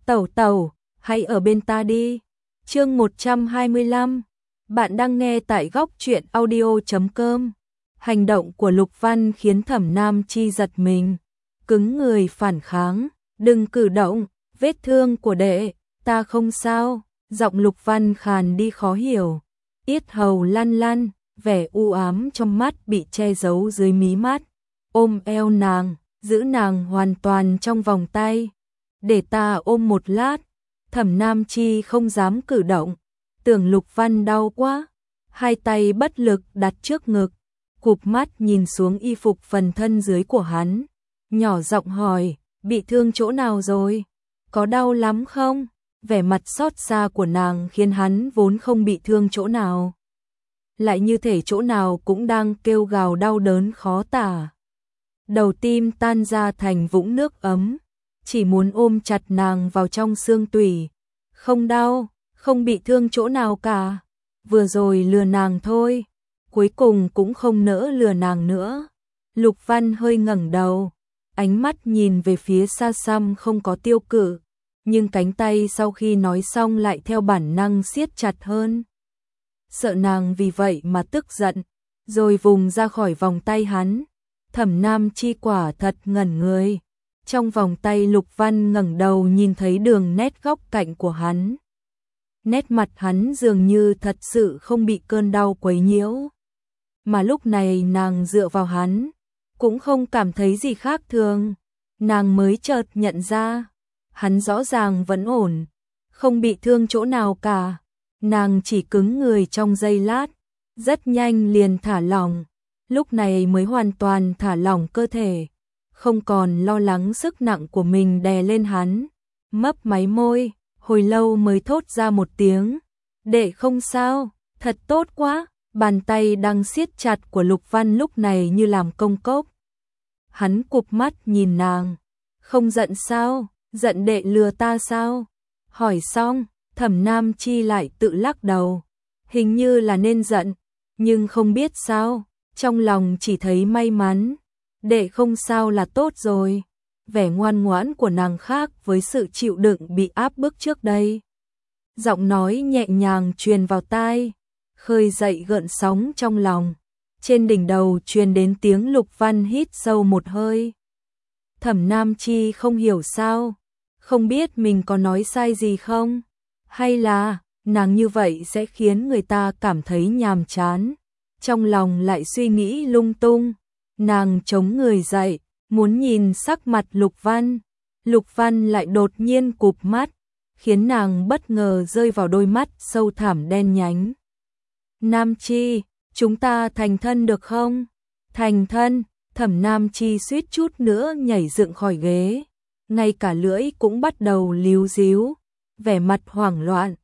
Tẩu tẩu, hãy ở bên ta đi. Chương 125. Bạn đang nghe tại góc truyện audio.com. Hành động của Lục Văn khiến Thẩm Nam Chi giật mình, cứng người phản kháng, "Đừng cử động, vết thương của đệ, ta không sao." Giọng Lục Văn khàn đi khó hiểu, yết hầu lăn lăn, vẻ u ám trong mắt bị che giấu dưới mí mắt. Ôm eo nàng, giữ nàng hoàn toàn trong vòng tay. "Để ta ôm một lát." Thẩm Nam Chi không dám cử động, tưởng Lục Văn đau quá, hai tay bất lực đặt trước ngực, cụp mắt nhìn xuống y phục phần thân dưới của hắn, nhỏ giọng hỏi, "Bị thương chỗ nào rồi? Có đau lắm không?" Vẻ mặt xót xa của nàng khiến hắn vốn không bị thương chỗ nào, lại như thể chỗ nào cũng đang kêu gào đau đớn khó tả. Đầu tim tan ra thành vũng nước ấm, chỉ muốn ôm chặt nàng vào trong xương tủy. "Không đau, không bị thương chỗ nào cả, vừa rồi lừa nàng thôi." Cuối cùng cũng không nỡ lừa nàng nữa. Lục Văn hơi ngẩng đầu, ánh mắt nhìn về phía xa xăm không có tiêu cự, nhưng cánh tay sau khi nói xong lại theo bản năng siết chặt hơn. Sợ nàng vì vậy mà tức giận, rồi vùng ra khỏi vòng tay hắn. Thẩm Nam Chi quả thật ngẩn người. Trong vòng tay Lục Văn ngẩng đầu nhìn thấy đường nét góc cạnh của hắn. Nét mặt hắn dường như thật sự không bị cơn đau quấy nhiễu. Mà lúc này nàng dựa vào hắn, cũng không cảm thấy gì khác thường. Nàng mới chợt nhận ra, hắn rõ ràng vẫn ổn, không bị thương chỗ nào cả. Nàng chỉ cứng người trong giây lát, rất nhanh liền thả lỏng. Lúc này mới hoàn toàn thả lỏng cơ thể, không còn lo lắng sức nặng của mình đè lên hắn. Mấp máy môi, hồi lâu mới thốt ra một tiếng, "Đệ không sao, thật tốt quá." Bàn tay đang siết chặt của Lục Văn lúc này như làm công cốc. Hắn cụp mắt nhìn nàng, "Không giận sao? Giận đệ lừa ta sao?" Hỏi xong, Thẩm Nam Chi lại tự lắc đầu, hình như là nên giận, nhưng không biết sao, trong lòng chỉ thấy may mắn. "Đệ không sao là tốt rồi." Vẻ ngoan ngoãn của nàng khác với sự chịu đựng bị áp bức trước đây. Giọng nói nhẹ nhàng truyền vào tai, khơi dậy gợn sóng trong lòng. Trên đỉnh đầu truyền đến tiếng Lục Văn hít sâu một hơi. Thẩm Nam Chi không hiểu sao, không biết mình có nói sai gì không, hay là nàng như vậy sẽ khiến người ta cảm thấy nhàm chán. Trong lòng lại suy nghĩ lung tung, nàng chống người dậy, muốn nhìn sắc mặt Lục Văn. Lục Văn lại đột nhiên cụp mắt, khiến nàng bất ngờ rơi vào đôi mắt sâu thẳm đen nhánh. "Nam Chi, chúng ta thành thân được không?" "Thành thân?" Thẩm Nam Chi suýt chút nữa nhảy dựng khỏi ghế, ngay cả lưỡi cũng bắt đầu líu díu, vẻ mặt hoảng loạn.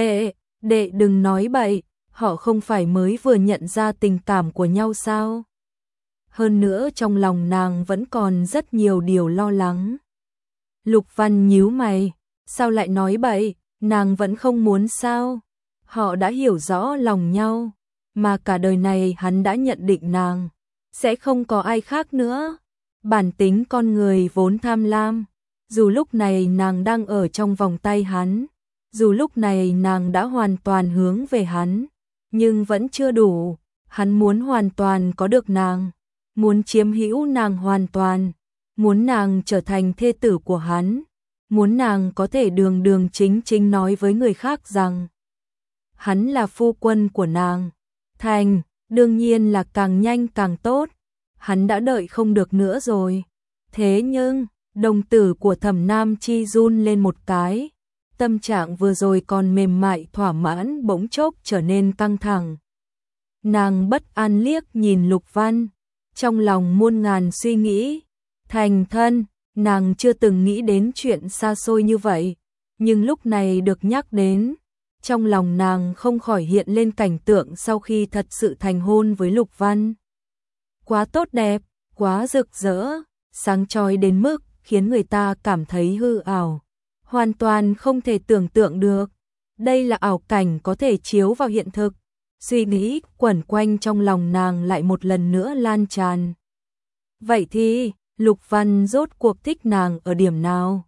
Đệ đừng nói bậy, họ không phải mới vừa nhận ra tình cảm của nhau sao?" Hơn nữa trong lòng nàng vẫn còn rất nhiều điều lo lắng. Lục Văn nhíu mày, "Sao lại nói bậy, nàng vẫn không muốn sao? Họ đã hiểu rõ lòng nhau, mà cả đời này hắn đã nhận định nàng sẽ không có ai khác nữa." Bản tính con người vốn tham lam, dù lúc này nàng đang ở trong vòng tay hắn, dù lúc này nàng đã hoàn toàn hướng về hắn, nhưng vẫn chưa đủ. Hắn muốn hoàn toàn có được nàng, muốn chiếm hữu nàng hoàn toàn, muốn nàng trở thành thê tử của hắn, muốn nàng có thể đường đường chính chính nói với người khác rằng hắn là phu quân của nàng. Thành, đương nhiên là càng nhanh càng tốt. Hắn đã đợi không được nữa rồi. Thế nhưng, đồng tử của Thẩm Nam Chi run lên một cái, tâm trạng vừa rồi còn mềm mại thỏa mãn bỗng chốc trở nên căng thẳng. Nàng bất an liếc nhìn Lục Văn, trong lòng muôn ngàn suy nghĩ. Thành thân, nàng chưa từng nghĩ đến chuyện xa xôi như vậy, nhưng lúc này được nhắc đến, trong lòng nàng không khỏi hiện lên cảnh tượng sau khi thật sự thành hôn với Lục Văn. Quá tốt đẹp, quá rực rỡ, sáng chói đến mức khiến người ta cảm thấy hư ảo, hoàn toàn không thể tưởng tượng được. Đây là ảo cảnh có thể chiếu vào hiện thực. Suy nghĩ quẩn quanh trong lòng nàng lại một lần nữa lan tràn. Vậy thì, Lục Văn rốt cuộc thích nàng ở điểm nào?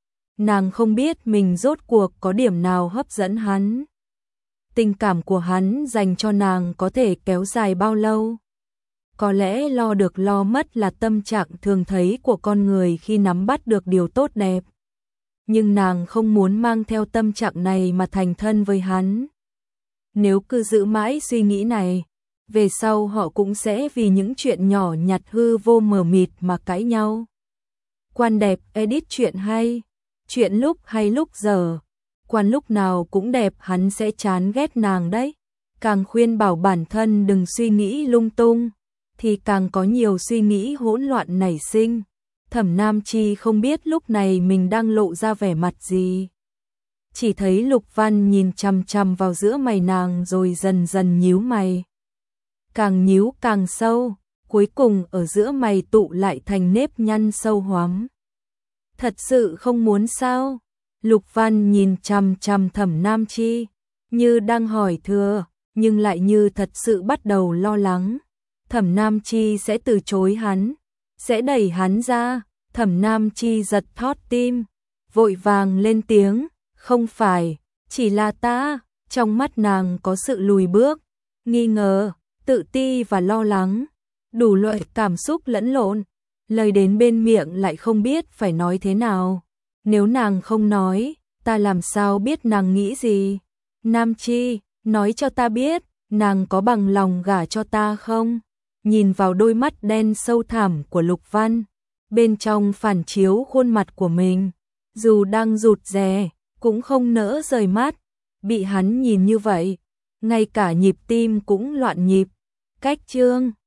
Nàng không biết mình rốt cuộc có điểm nào hấp dẫn hắn. Tình cảm của hắn dành cho nàng có thể kéo dài bao lâu? Có lẽ lo được lo mất là tâm trạng thường thấy của con người khi nắm bắt được điều tốt đẹp. Nhưng nàng không muốn mang theo tâm trạng này mà thành thân với hắn. Nếu cứ giữ mãi suy nghĩ này, về sau họ cũng sẽ vì những chuyện nhỏ nhặt hư vô mờ mịt mà cãi nhau. Quan đẹp edit chuyện hay, chuyện lúc hay lúc giờ. Quan lúc nào cũng đẹp hắn sẽ chán ghét nàng đấy. Càng khuyên bảo bản thân đừng suy nghĩ lung tung, thì càng có nhiều suy nghĩ hỗn loạn nảy sinh. Thẩm Nam Chi không biết lúc này mình đang lộ ra vẻ mặt gì. Chỉ thấy Lục Văn nhìn chằm chằm vào giữa mày nàng rồi dần dần nhíu mày. Càng nhíu càng sâu, cuối cùng ở giữa mày tụ lại thành nếp nhăn sâu hoắm. Thật sự không muốn sao? Lục Văn nhìn chằm chằm Thẩm Nam Chi, như đang hỏi thừa, nhưng lại như thật sự bắt đầu lo lắng. Thẩm Nam Chi sẽ từ chối hắn, sẽ đẩy hắn ra. Thẩm Nam Chi giật thót tim, vội vàng lên tiếng, không phải, chỉ là ta. Trong mắt nàng có sự lùi bước, nghi ngờ, tự ti và lo lắng, đủ loại cảm xúc lẫn lộn, lời đến bên miệng lại không biết phải nói thế nào. Nếu nàng không nói, ta làm sao biết nàng nghĩ gì? Nam Chi, nói cho ta biết, nàng có bằng lòng gả cho ta không? Nhìn vào đôi mắt đen sâu thẳm của Lục Văn, bên trong phản chiếu khuôn mặt của mình, dù đang rụt rè, cũng không nỡ rời mắt. Bị hắn nhìn như vậy, ngay cả nhịp tim cũng loạn nhịp. Cách chương